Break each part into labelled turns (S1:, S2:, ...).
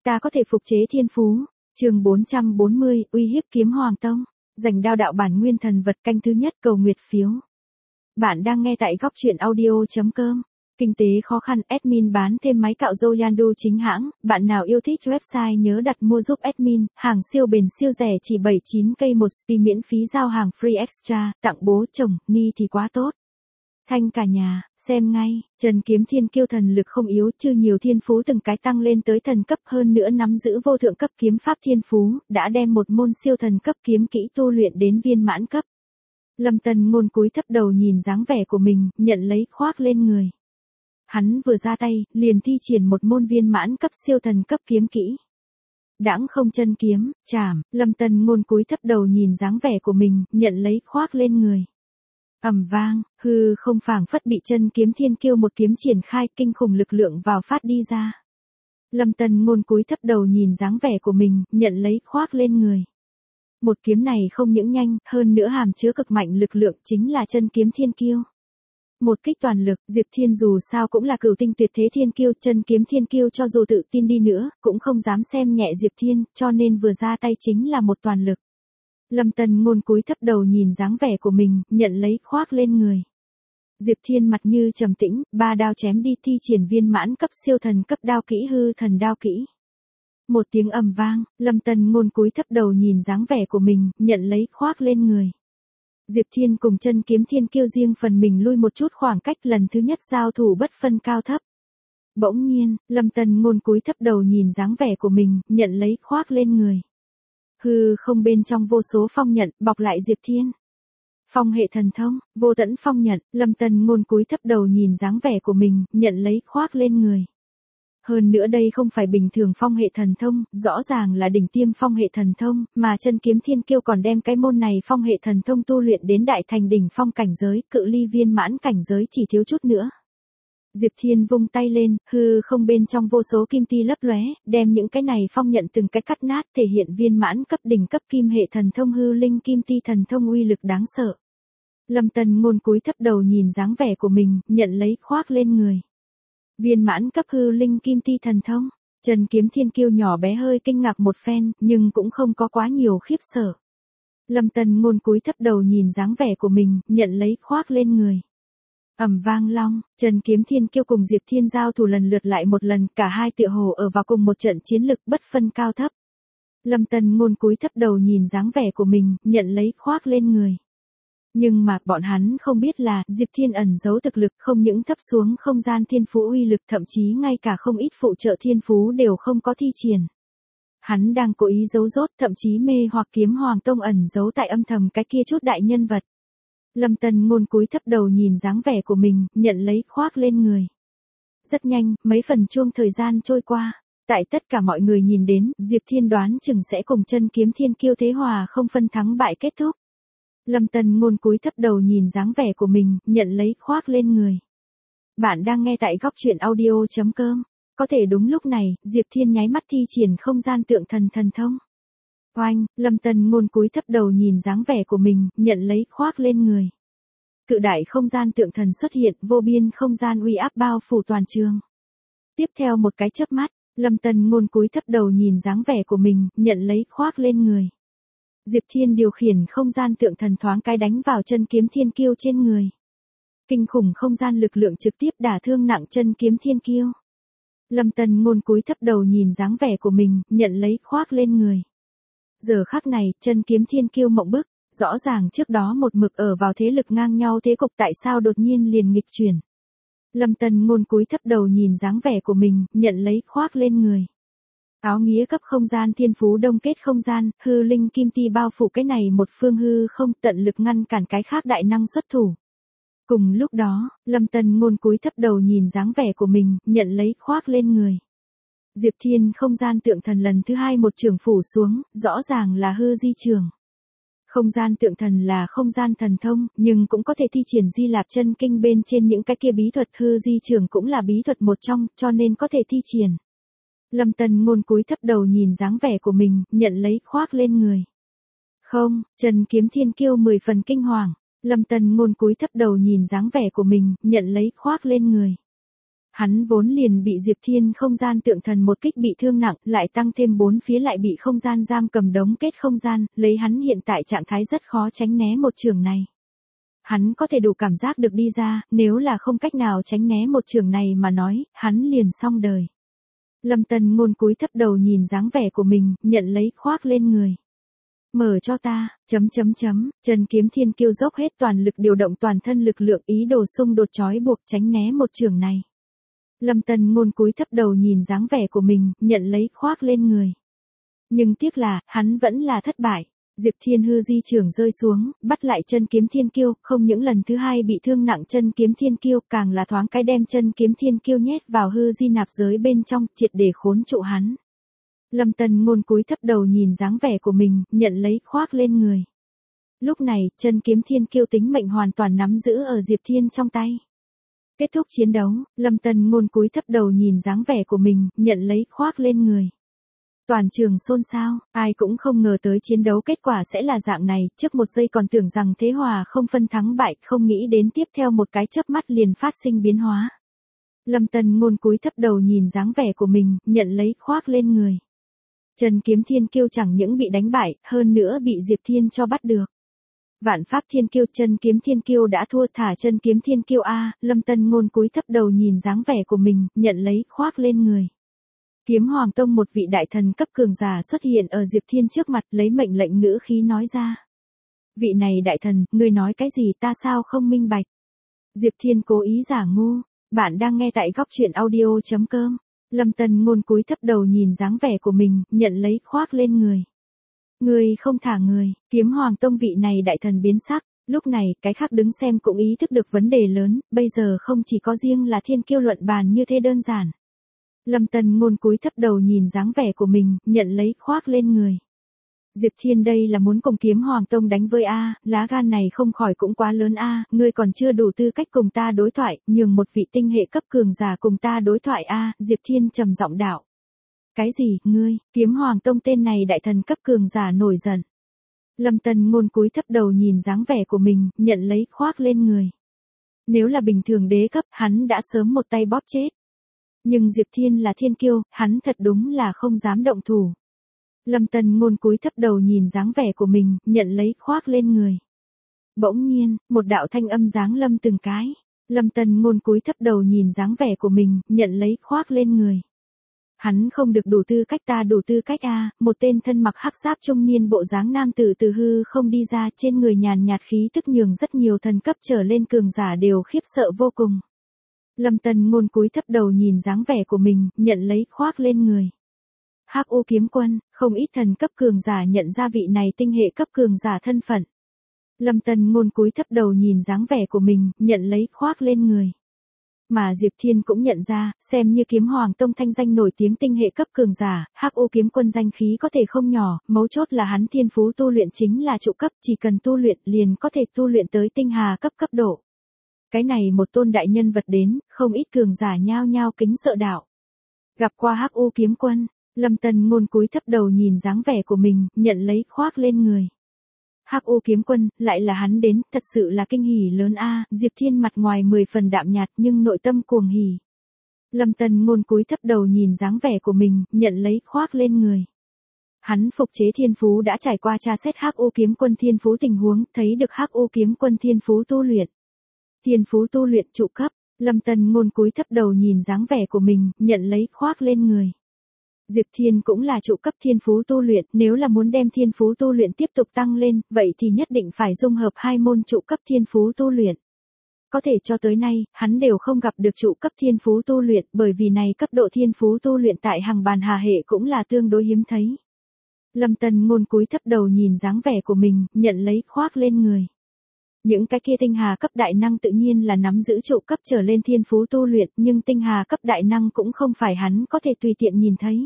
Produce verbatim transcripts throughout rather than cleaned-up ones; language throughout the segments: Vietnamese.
S1: ta có thể phục chế thiên phú. Chương bốn trăm bốn mươi, uy hiếp kiếm hoàng tông. Giành đao đạo bản nguyên thần vật canh thứ nhất, cầu nguyệt phiếu. Bạn đang nghe tại góc truyện audio chấm com. Kinh tế khó khăn, admin bán thêm máy cạo râu Yandu chính hãng. Bạn nào yêu thích website nhớ đặt mua giúp admin. Hàng siêu bền siêu rẻ chỉ bảy mươi chín k một spi, miễn phí giao hàng free extra. Tặng bố chồng, ni thì quá tốt. Thanh cả nhà, xem ngay. Trần Kiếm Thiên Kiêu thần lực không yếu, chưa nhiều thiên phú từng cái tăng lên tới thần cấp, hơn nữa nắm giữ vô thượng cấp kiếm pháp thiên phú, đã đem một môn siêu thần cấp kiếm kỹ tu luyện đến viên mãn cấp. Lâm Tần Ngôn cúi thấp đầu nhìn dáng vẻ của mình, nhận lấy khoác lên người. Hắn vừa ra tay, liền thi triển một môn viên mãn cấp siêu thần cấp kiếm kỹ. Đãng không chân kiếm, chảm. Lâm Tần Ngôn cúi thấp đầu nhìn dáng vẻ của mình, nhận lấy khoác lên người. Ầm vang, hư không phảng phất bị Chân Kiếm Thiên Kiêu một kiếm triển khai, kinh khủng lực lượng vào phát đi ra. Lâm Tần Ngôn cúi thấp đầu nhìn dáng vẻ của mình, nhận lấy khoác lên người. Một kiếm này không những nhanh, hơn nữa hàm chứa cực mạnh lực lượng, chính là Chân Kiếm Thiên Kiêu. Một kích toàn lực, Diệp Thiên dù sao cũng là cửu tinh tuyệt thế thiên kiêu, Chân Kiếm Thiên Kiêu cho dù tự tin đi nữa, cũng không dám xem nhẹ Diệp Thiên, cho nên vừa ra tay chính là một toàn lực. Lâm Tần Ngôn cúi thấp đầu nhìn dáng vẻ của mình, nhận lấy khoác lên người. Diệp Thiên mặt như trầm tĩnh, ba đao chém đi, thi triển viên mãn cấp siêu thần cấp đao kỹ hư thần đao kỹ. Một tiếng ầm vang, Lâm Tần Ngôn cúi thấp đầu nhìn dáng vẻ của mình, nhận lấy khoác lên người. Diệp Thiên cùng Chân Kiếm Thiên Kiêu riêng phần mình lui một chút khoảng cách, lần thứ nhất giao thủ bất phân cao thấp. Bỗng nhiên, Lâm Tần Ngôn cúi thấp đầu nhìn dáng vẻ của mình, nhận lấy khoác lên người. Hư không bên trong vô số phong nhận, bọc lại Diệp Thiên. Phong hệ thần thông, vô tận phong nhận, Lâm Tần Ngôn cúi thấp đầu nhìn dáng vẻ của mình, nhận lấy khoác lên người. Hơn nữa đây không phải bình thường phong hệ thần thông, rõ ràng là đỉnh tiêm phong hệ thần thông, mà Chân Kiếm Thiên Kiêu còn đem cái môn này phong hệ thần thông tu luyện đến đại thành đỉnh phong cảnh giới, cự ly viên mãn cảnh giới chỉ thiếu chút nữa. Diệp Thiên vung tay lên, hư không bên trong vô số kim ti lấp lóe, đem những cái này phong nhận từng cái cắt nát, thể hiện viên mãn cấp đỉnh cấp kim hệ thần thông hư linh kim ti thần thông uy lực đáng sợ. Lâm Tần Ngôn cúi thấp đầu nhìn dáng vẻ của mình, nhận lấy khoác lên người. Viên mãn cấp hư linh kim ti thần thông. Trần Kiếm Thiên Kiêu nhỏ bé hơi kinh ngạc một phen, nhưng cũng không có quá nhiều khiếp sợ. Lâm Tần Ngôn cúi thấp đầu nhìn dáng vẻ của mình, nhận lấy khoác lên người. Ầm vang long, Trần Kiếm Thiên Kiêu cùng Diệp Thiên giao thủ lần lượt lại một lần, cả hai tựa hồ ở vào cùng một trận chiến lực bất phân cao thấp. Lâm Tần Ngôn cúi thấp đầu nhìn dáng vẻ của mình, nhận lấy khoác lên người. Nhưng mà bọn hắn không biết là Diệp Thiên ẩn giấu thực lực, không những thấp xuống không gian thiên phú uy lực, thậm chí ngay cả không ít phụ trợ thiên phú đều không có thi triển. Hắn đang cố ý giấu rốt, thậm chí mê hoặc kiếm hoàng tông ẩn giấu tại âm thầm cái kia chút đại nhân vật. Lâm Tần Ngôn cúi thấp đầu nhìn dáng vẻ của mình, nhận lấy khoác lên người. Rất nhanh, mấy phần chuông thời gian trôi qua. Tại tất cả mọi người nhìn đến, Diệp Thiên đoán chừng sẽ cùng Chân Kiếm Thiên Kiêu thế hòa không phân thắng bại kết thúc. Lâm Tần Ngôn cúi thấp đầu nhìn dáng vẻ của mình, nhận lấy khoác lên người. Bạn đang nghe tại góc truyện audio chấm com. Có thể đúng lúc này, Diệp Thiên nháy mắt thi triển không gian tượng thần thần thông. Oanh, Lâm Tần Ngôn cúi thấp đầu nhìn dáng vẻ của mình, nhận lấy khoác lên người. Cự đại không gian tượng thần xuất hiện, vô biên không gian uy áp bao phủ toàn trường. Tiếp theo một cái chớp mắt, Lâm Tần Ngôn cúi thấp đầu nhìn dáng vẻ của mình, nhận lấy khoác lên người. Diệp Thiên điều khiển không gian tượng thần thoáng cái đánh vào Chân Kiếm Thiên Kiêu trên người. Kinh khủng không gian lực lượng trực tiếp đả thương nặng Chân Kiếm Thiên Kiêu. Lâm Tần Ngôn cúi thấp đầu nhìn dáng vẻ của mình, nhận lấy khoác lên người. Giờ khắc này, Chân Kiếm Thiên Kiêu mộng bức, rõ ràng trước đó một mực ở vào thế lực ngang nhau thế cục, tại sao đột nhiên liền nghịch chuyển. Lâm Tần Ngôn cúi thấp đầu nhìn dáng vẻ của mình, nhận lấy khoác lên người. Áo nghĩa cấp không gian thiên phú đông kết không gian, hư linh kim ti bao phủ cái này một phương hư không, tận lực ngăn cản cái khác đại năng xuất thủ. Cùng lúc đó, Lâm Tần Ngôn cúi thấp đầu nhìn dáng vẻ của mình, nhận lấy khoác lên người. Diệp Thiên không gian tượng thần lần thứ hai một trường phủ xuống, rõ ràng là hư di trường. Không gian tượng thần là không gian thần thông, nhưng cũng có thể thi triển Di Lạp chân kinh bên trên những cái kia bí thuật, hư di trường cũng là bí thuật một trong, cho nên có thể thi triển. Lâm Tần Ngôn cúi thấp đầu nhìn dáng vẻ của mình, nhận lấy khoác lên người. Không, Trần Kiếm Thiên Kiêu mười phần kinh hoàng. Lâm Tần Ngôn cúi thấp đầu nhìn dáng vẻ của mình, nhận lấy khoác lên người. Hắn vốn liền bị Diệp Thiên không gian tượng thần một kích bị thương nặng, lại tăng thêm bốn phía lại bị không gian giam cầm đống kết không gian, lấy hắn hiện tại trạng thái rất khó tránh né một trường này. Hắn có thể đủ cảm giác được đi ra, nếu là không cách nào tránh né một trường này mà nói, hắn liền xong đời. Lâm Tân Ngôn cúi thấp đầu nhìn dáng vẻ của mình, nhận lấy khoác lên người. Mở cho ta, chấm chấm chấm, Chân Kiếm Thiên Kiêu dốc hết toàn lực điều động toàn thân lực lượng ý đồ xung đột trói buộc tránh né một trường này. Lâm Tân Ngôn cúi thấp đầu nhìn dáng vẻ của mình, nhận lấy khoác lên người. Nhưng tiếc là, hắn vẫn là thất bại. Diệp Thiên hư di trưởng rơi xuống, bắt lại Chân Kiếm Thiên Kiêu, không những lần thứ hai bị thương nặng Chân Kiếm Thiên Kiêu, càng là thoáng cái đem Chân Kiếm Thiên Kiêu nhét vào hư di nạp giới bên trong, triệt để khốn trụ hắn. Lâm Tân Ngôn cúi thấp đầu nhìn dáng vẻ của mình, nhận lấy khoác lên người. Lúc này, Chân Kiếm Thiên Kiêu tính mệnh hoàn toàn nắm giữ ở Diệp Thiên trong tay. Kết thúc chiến đấu, Lâm Tân Ngôn cúi thấp đầu nhìn dáng vẻ của mình, nhận lấy khoác lên người. Toàn trường xôn xao, ai cũng không ngờ tới chiến đấu kết quả sẽ là dạng này, trước một giây còn tưởng rằng thế hòa không phân thắng bại, không nghĩ đến tiếp theo một cái chớp mắt liền phát sinh biến hóa. Lâm Tân Ngôn cúi thấp đầu nhìn dáng vẻ của mình, nhận lấy khoác lên người. Chân Kiếm Thiên Kiêu chẳng những bị đánh bại, hơn nữa bị Diệp Thiên cho bắt được. Vạn Pháp Thiên Kiêu, Chân Kiếm Thiên Kiêu đã thua, thả Chân Kiếm Thiên Kiêu a, Lâm Tân Ngôn cúi thấp đầu nhìn dáng vẻ của mình, nhận lấy khoác lên người. Kiếm Hoàng Tông một vị đại thần cấp cường giả xuất hiện ở Diệp Thiên trước mặt, lấy mệnh lệnh ngữ khí nói ra. Vị này đại thần, ngươi nói cái gì ta sao không minh bạch? Diệp Thiên cố ý giả ngu, bạn đang nghe tại góc truyện audio chấm com. Lâm Tân Ngôn cúi thấp đầu nhìn dáng vẻ của mình, nhận lấy khoác lên người. Ngươi không thả người, Kiếm Hoàng Tông vị này đại thần biến sắc, lúc này, cái khác đứng xem cũng ý thức được vấn đề lớn, bây giờ không chỉ có riêng là thiên kiêu luận bàn như thế đơn giản. Lâm Tân Ngôn cúi thấp đầu nhìn dáng vẻ của mình, nhận lấy khoác lên người. Diệp Thiên đây là muốn cùng Kiếm Hoàng Tông đánh với A, lá gan này không khỏi cũng quá lớn A, ngươi còn chưa đủ tư cách cùng ta đối thoại, nhường một vị tinh hệ cấp cường giả cùng ta đối thoại A, Diệp Thiên trầm giọng đạo. Cái gì, ngươi, Kiếm Hoàng Tông tên này đại thần cấp cường giả nổi giận. Lâm Tân Ngôn cúi thấp đầu nhìn dáng vẻ của mình, nhận lấy khoác lên người. Nếu là bình thường đế cấp, hắn đã sớm một tay bóp chết. Nhưng Diệp Thiên là thiên kiêu, hắn thật đúng là không dám động thủ. Lâm Tân Ngôn cúi thấp đầu nhìn dáng vẻ của mình, nhận lấy khoác lên người. Bỗng nhiên, một đạo thanh âm giáng lâm từng cái. Lâm Tân Ngôn cúi thấp đầu nhìn dáng vẻ của mình, nhận lấy khoác lên người. Hắn không được đủ tư cách, ta đủ tư cách a, một tên thân mặc hắc giáp trung niên bộ dáng nam tử từ hư không đi ra, trên người nhàn nhạt khí tức nhường rất nhiều thần cấp trở lên cường giả đều khiếp sợ vô cùng. Lâm Tân Ngôn cúi thấp đầu nhìn dáng vẻ của mình, nhận lấy khoác lên người. Hắc U Kiếm Quân, không ít thần cấp cường giả nhận ra vị này tinh hệ cấp cường giả thân phận. Lâm Tân Ngôn cúi thấp đầu nhìn dáng vẻ của mình, nhận lấy khoác lên người. Mà Diệp Thiên cũng nhận ra, xem như Kiếm Hoàng Tông thanh danh nổi tiếng tinh hệ cấp cường giả, Hắc U Kiếm Quân danh khí có thể không nhỏ, mấu chốt là hắn thiên phú tu luyện chính là trụ cấp, chỉ cần tu luyện liền có thể tu luyện tới tinh hà cấp cấp độ. Cái này một tôn đại nhân vật đến, không ít cường giả nhao nhao kính sợ đạo. Gặp qua Hắc U Kiếm Quân, Lâm Tân Ngôn cúi thấp đầu nhìn dáng vẻ của mình, nhận lấy khoác lên người. Hắc U Kiếm Quân, lại là hắn đến, thật sự là kinh hỉ lớn a, Diệp Thiên mặt ngoài mười phần đạm nhạt nhưng nội tâm cuồng hỉ. Lâm Tân Ngôn cúi thấp đầu nhìn dáng vẻ của mình, nhận lấy khoác lên người. Hắn phục chế thiên phú đã trải qua tra xét Hắc U Kiếm Quân thiên phú tình huống, thấy được Hắc U Kiếm Quân thiên phú tu luyện. Thiên phú tu luyện trụ cấp, Lâm Tân Ngôn cúi thấp đầu nhìn dáng vẻ của mình, nhận lấy khoác lên người. Diệp Thiên cũng là trụ cấp thiên phú tu luyện, nếu là muốn đem thiên phú tu luyện tiếp tục tăng lên, vậy thì nhất định phải dung hợp hai môn trụ cấp thiên phú tu luyện. Có thể cho tới nay, hắn đều không gặp được trụ cấp thiên phú tu luyện, bởi vì này cấp độ thiên phú tu luyện tại hàng bàn hà hệ cũng là tương đối hiếm thấy. Lâm Tân Ngôn cúi thấp đầu nhìn dáng vẻ của mình, nhận lấy khoác lên người. Những cái kia tinh hà cấp đại năng tự nhiên là nắm giữ trụ cấp trở lên thiên phú tu luyện, nhưng tinh hà cấp đại năng cũng không phải hắn có thể tùy tiện nhìn thấy.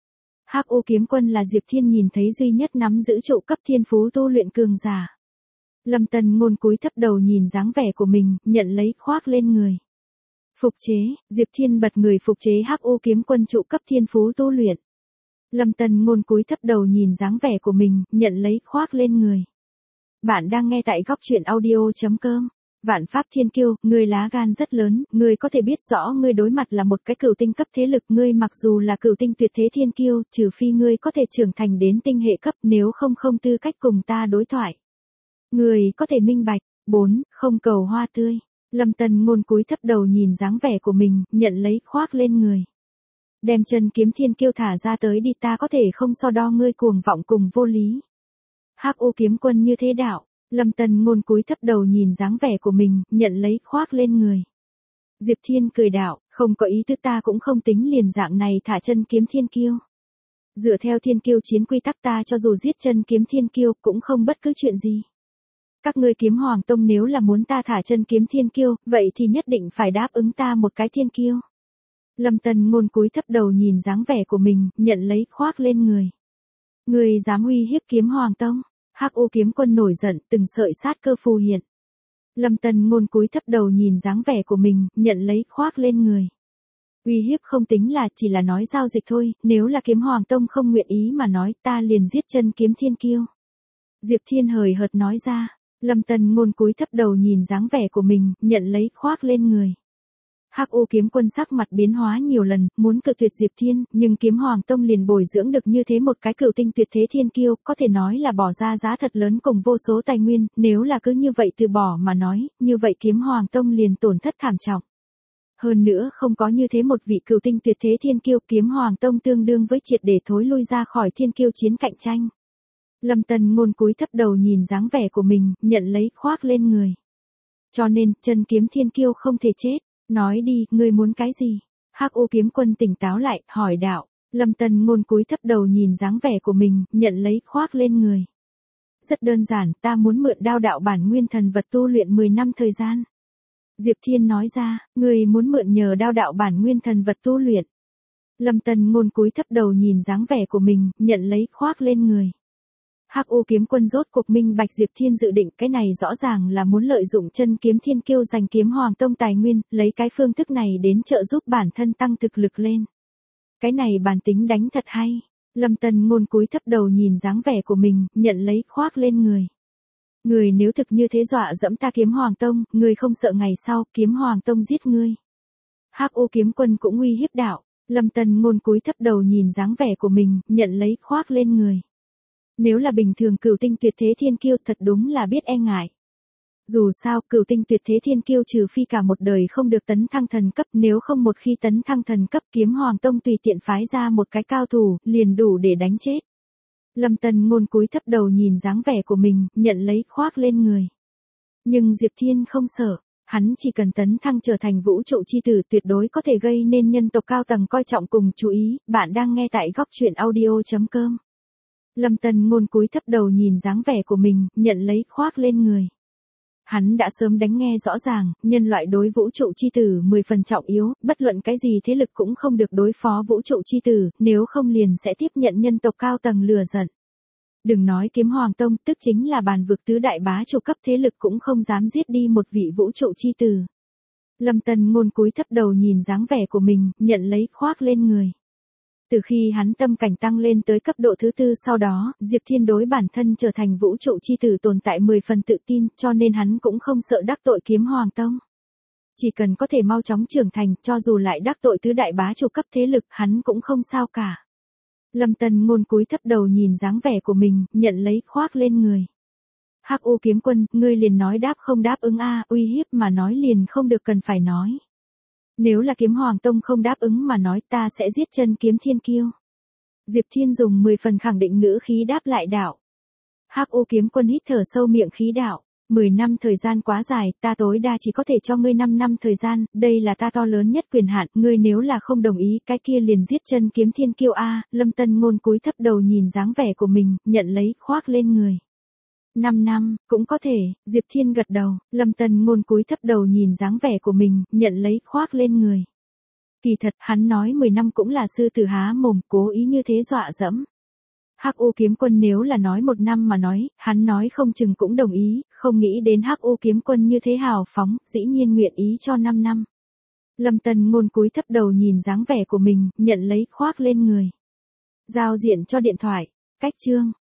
S1: Hắc U Kiếm Quân là Diệp Thiên nhìn thấy duy nhất nắm giữ trụ cấp thiên phú tu luyện cường giả. Lâm Tân Ngôn cúi thấp đầu nhìn dáng vẻ của mình, nhận lấy khoác lên người. Phục chế, Diệp Thiên bật người phục chế Hắc U Kiếm Quân trụ cấp thiên phú tu luyện. Lâm Tân Ngôn cúi thấp đầu nhìn dáng vẻ của mình, nhận lấy khoác lên người. Bạn đang nghe tại góc truyện audio chấm com. Vạn pháp thiên kiêu, ngươi lá gan rất lớn, ngươi có thể biết rõ ngươi đối mặt là một cái cửu tinh cấp thế lực, ngươi mặc dù là cửu tinh tuyệt thế thiên kiêu, trừ phi ngươi có thể trưởng thành đến tinh hệ cấp, nếu không không tư cách cùng ta đối thoại. Ngươi có thể minh bạch. bốn. Không cầu hoa tươi. Lâm Tân Ngôn cúi thấp đầu nhìn dáng vẻ của mình, nhận lấy khoác lên người. Đem chân kiếm thiên kiêu thả ra tới đi, ta có thể không so đo ngươi cuồng vọng cùng vô lý. Hắc U kiếm quân như thế đạo. Lâm Tân Ngôn cúi thấp đầu nhìn dáng vẻ của mình, nhận lấy khoác lên người. Diệp Thiên cười đạo, không có ý tứ, ta cũng không tính liền dạng này thả chân kiếm thiên kiêu. Dựa theo thiên kiêu chiến quy tắc, ta cho dù giết chân kiếm thiên kiêu cũng không bất cứ chuyện gì. Các ngươi Kiếm Hoàng Tông nếu là muốn ta thả chân kiếm thiên kiêu, vậy thì nhất định phải đáp ứng ta một cái thiên kiêu. Lâm Tân Ngôn cúi thấp đầu nhìn dáng vẻ của mình, nhận lấy khoác lên người. Ngươi dám uy hiếp Kiếm Hoàng Tông? Hắc U kiếm quân nổi giận, từng sợi sát cơ phù hiện. Lâm Tân Ngôn cúi thấp đầu nhìn dáng vẻ của mình, nhận lấy khoác lên người. Uy hiếp không tính là, chỉ là nói giao dịch thôi, nếu là Kiếm Hoàng Tông không nguyện ý mà nói, ta liền giết chân kiếm thiên kiêu. Diệp Thiên hời hợt nói ra. Lâm Tân Ngôn cúi thấp đầu nhìn dáng vẻ của mình, nhận lấy khoác lên người. Hắc U kiếm quân sắc mặt biến hóa nhiều lần, muốn cự tuyệt Diệp Thiên, nhưng Kiếm Hoàng Tông liền bồi dưỡng được như thế một cái cửu tinh tuyệt thế thiên kiêu, có thể nói là bỏ ra giá thật lớn cùng vô số tài nguyên, nếu là cứ như vậy từ bỏ mà nói, như vậy Kiếm Hoàng Tông liền tổn thất thảm trọng. Hơn nữa không có như thế một vị cửu tinh tuyệt thế thiên kiêu, Kiếm Hoàng Tông tương đương với triệt để thối lui ra khỏi thiên kiêu chiến cạnh tranh. Lâm Tân Ngôn cúi thấp đầu nhìn dáng vẻ của mình, nhận lấy khoác lên người. Cho nên, chân kiếm thiên kiêu không thể chết. Nói đi, ngươi muốn cái gì? Hắc U kiếm quân tỉnh táo lại, hỏi đạo. Lâm Tân Ngôn cúi thấp đầu nhìn dáng vẻ của mình, nhận lấy khoác lên người. Rất đơn giản, ta muốn mượn đao đạo bản nguyên thần vật tu luyện mười năm thời gian. Diệp Thiên nói ra, ngươi muốn mượn nhờ đao đạo bản nguyên thần vật tu luyện. Lâm Tân Ngôn cúi thấp đầu nhìn dáng vẻ của mình, nhận lấy khoác lên người. Hắc U kiếm quân rốt cuộc minh bạch Diệp Thiên dự định, cái này rõ ràng là muốn lợi dụng chân kiếm thiên kiêu giành Kiếm Hoàng Tông tài nguyên, lấy cái phương thức này đến trợ giúp bản thân tăng thực lực lên. Cái này bản tính đánh thật hay. Lâm Tân Ngôn cúi thấp đầu nhìn dáng vẻ của mình, nhận lấy khoác lên người. Người nếu thực như thế dọa dẫm ta Kiếm Hoàng Tông, người không sợ ngày sau Kiếm Hoàng Tông giết ngươi. Hắc U kiếm quân cũng uy hiếp đạo. Lâm Tân Ngôn cúi thấp đầu nhìn dáng vẻ của mình, nhận lấy khoác lên người. Nếu là bình thường cửu tinh tuyệt thế thiên kiêu thật đúng là biết e ngại. Dù sao, cửu tinh tuyệt thế thiên kiêu trừ phi cả một đời không được tấn thăng thần cấp, nếu không một khi tấn thăng thần cấp, Kiếm Hoàng Tông tùy tiện phái ra một cái cao thủ, liền đủ để đánh chết. Lâm Tân Ngôn cúi thấp đầu nhìn dáng vẻ của mình, nhận lấy khoác lên người. Nhưng Diệp Thiên không sợ, hắn chỉ cần tấn thăng trở thành vũ trụ chi tử tuyệt đối có thể gây nên nhân tộc cao tầng coi trọng cùng chú ý. Bạn đang nghe tại góc truyện audio chấm com. Lâm Tân Ngôn cúi thấp đầu nhìn dáng vẻ của mình, nhận lấy khoác lên người. Hắn đã sớm đánh nghe rõ ràng, nhân loại đối vũ trụ chi tử mười phần trọng yếu, bất luận cái gì thế lực cũng không được đối phó vũ trụ chi tử, nếu không liền sẽ tiếp nhận nhân tộc cao tầng lừa giận. Đừng nói Kiếm Hoàng Tông, tức chính là bàn vực tứ đại bá chủ cấp thế lực cũng không dám giết đi một vị vũ trụ chi tử. Lâm Tân Ngôn cúi thấp đầu nhìn dáng vẻ của mình, nhận lấy khoác lên người. Từ khi hắn tâm cảnh tăng lên tới cấp độ thứ tư sau đó, Diệp Thiên đối bản thân trở thành vũ trụ chi tử tồn tại mười phần tự tin, cho nên hắn cũng không sợ đắc tội Kiếm Hoàng Tông. Chỉ cần có thể mau chóng trưởng thành, cho dù lại đắc tội tứ đại bá chủ cấp thế lực, hắn cũng không sao cả. Lâm Tân Ngôn cúi thấp đầu nhìn dáng vẻ của mình, nhận lấy khoác lên người. Hắc U kiếm quân, ngươi liền nói đáp không đáp ứng a, uy hiếp mà nói liền không được cần phải nói. Nếu là Kiếm Hoàng Tông không đáp ứng mà nói, ta sẽ giết chân kiếm thiên kiêu. Diệp Thiên dùng mười phần khẳng định ngữ khí đáp lại đạo. Hắc U kiếm quân hít thở sâu miệng khí đạo. mười năm thời gian quá dài, ta tối đa chỉ có thể cho ngươi năm năm thời gian, đây là ta to lớn nhất quyền hạn, ngươi nếu là không đồng ý, cái kia liền giết chân kiếm thiên kiêu a. Lâm Tân Ngôn cúi thấp đầu nhìn dáng vẻ của mình, nhận lấy khoác lên người. năm năm, cũng có thể, Diệp Thiên gật đầu, Lâm Tân Ngôn cúi thấp đầu nhìn dáng vẻ của mình, nhận lấy khoác lên người. Kỳ thật, hắn nói mười năm cũng là sư tử há mồm, cố ý như thế dọa dẫm. Hắc U kiếm quân nếu là nói một năm mà nói, hắn nói không chừng cũng đồng ý, không nghĩ đến Hắc U kiếm quân như thế hào phóng, dĩ nhiên nguyện ý cho năm năm. Lâm Tân Ngôn cúi thấp đầu nhìn dáng vẻ của mình, nhận lấy khoác lên người. Giao diện cho điện thoại, cách chương.